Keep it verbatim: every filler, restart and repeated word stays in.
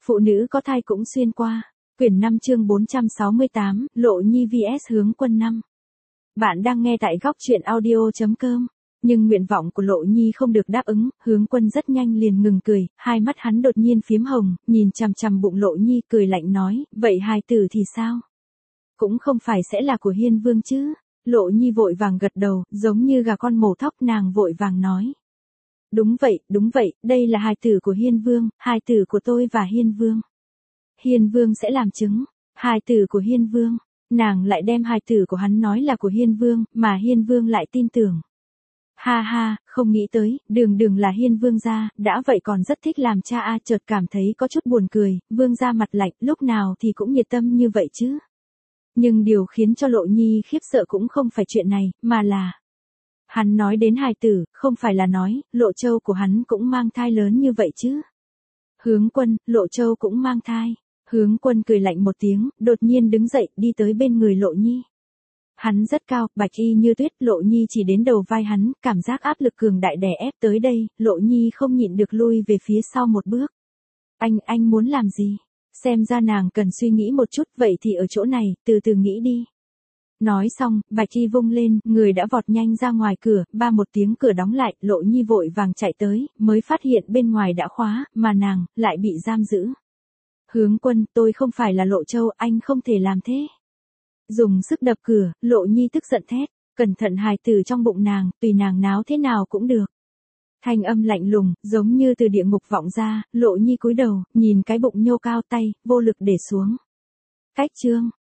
Phụ nữ có thai cũng xuyên qua. Quyển năm chương bốn trăm sáu mươi tám, Lộ Nhi vs Hướng Quân năm. Bạn đang nghe tại góc truyện audio chấm com. Nhưng nguyện vọng của Lộ Nhi không được đáp ứng, Hướng Quân rất nhanh liền ngừng cười, hai mắt hắn đột nhiên phiếm hồng, nhìn chằm chằm bụng Lộ Nhi cười lạnh nói, vậy hài tử thì sao? Cũng không phải sẽ là của Hiên Vương chứ? Lộ Nhi vội vàng gật đầu, giống như gà con mổ thóc, nàng vội vàng nói. Đúng vậy, đúng vậy, đây là hài tử của Hiên Vương, hài tử của tôi và Hiên Vương. Hiên Vương sẽ làm chứng, hài tử của Hiên Vương, nàng lại đem hài tử của hắn nói là của Hiên Vương, mà Hiên Vương lại tin tưởng. Ha ha, không nghĩ tới, đường đường là Hiên Vương gia, đã vậy còn rất thích làm cha a, chợt cảm thấy có chút buồn cười, Vương gia mặt lạnh, lúc nào thì cũng nhiệt tâm như vậy chứ. Nhưng điều khiến cho Lộ Nhi khiếp sợ cũng không phải chuyện này, mà là hắn nói đến hài tử, không phải là nói, Lộ Châu của hắn cũng mang thai lớn như vậy chứ. Hướng Quân, Lộ Châu cũng mang thai. Hướng Quân cười lạnh một tiếng, đột nhiên đứng dậy, đi tới bên người Lộ Nhi. Hắn rất cao, bạch y như tuyết, Lộ Nhi chỉ đến đầu vai hắn, cảm giác áp lực cường đại đè ép tới đây, Lộ Nhi không nhịn được lui về phía sau một bước. Anh, anh muốn làm gì? Xem ra nàng cần suy nghĩ một chút, vậy thì ở chỗ này, từ từ nghĩ đi. Nói xong, bạch y vung lên, người đã vọt nhanh ra ngoài cửa, ba một tiếng cửa đóng lại, Lộ Nhi vội vàng chạy tới, mới phát hiện bên ngoài đã khóa, mà nàng, lại bị giam giữ. Hướng Quân, tôi không phải là Lộ Châu, anh không thể làm thế. Dùng sức đập cửa, Lộ Nhi tức giận thét, cẩn thận hài tử trong bụng nàng, tùy nàng náo thế nào cũng được. Thanh âm lạnh lùng, giống như từ địa ngục vọng ra, Lộ Nhi cúi đầu, nhìn cái bụng nhô cao tay, vô lực để xuống. Cách chương.